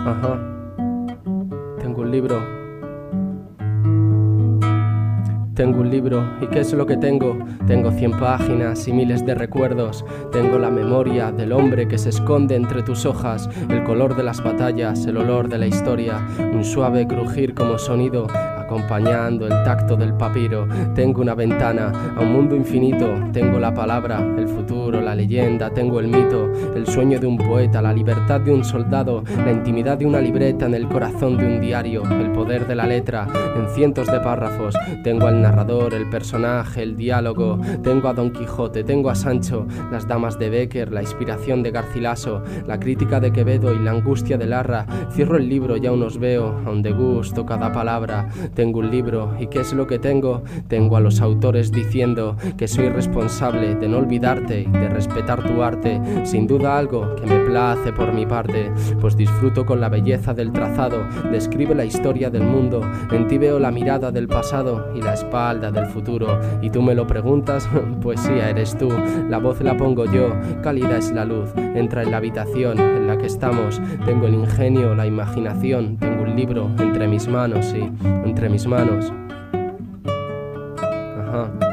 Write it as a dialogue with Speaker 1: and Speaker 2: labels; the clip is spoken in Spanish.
Speaker 1: Ajá. Tengo un libro. Tengo un libro, ¿y qué es lo que tengo? Tengo 100 páginas y miles de recuerdos. Tengo la memoria del hombre que se esconde entre tus hojas, el color de las batallas, el olor de la historia, un suave crujir como sonido, acompañando el tacto del papiro. Tengo una ventana a un mundo infinito. Tengo la palabra, el futuro, la leyenda. Tengo el mito, el sueño de un poeta, la libertad de un soldado, la intimidad de una libreta en el corazón de un diario, el poder de la letra en cientos de párrafos. Tengo al narrador, el personaje, el diálogo. Tengo a Don Quijote, tengo a Sancho, las damas de Bécquer, la inspiración de Garcilaso, la crítica de Quevedo y la angustia de Larra. Cierro el libro y aún os veo, aún degusto cada palabra. Tengo un libro, ¿y qué es lo que tengo? Tengo a los autores diciendo que soy responsable de no olvidarte y de respetar tu arte. Sin duda algo que me place por mi parte, pues disfruto con la belleza del trazado. Describe la historia del mundo, en ti veo la mirada del pasado y la espalda del futuro. Y tú me lo preguntas, poesía eres tú, la voz la pongo yo, cálida es la luz, entra en la habitación en la que estamos. Tengo el ingenio, la imaginación, tengo un libro entre mis manos, sí, entre mis manos. Ajá.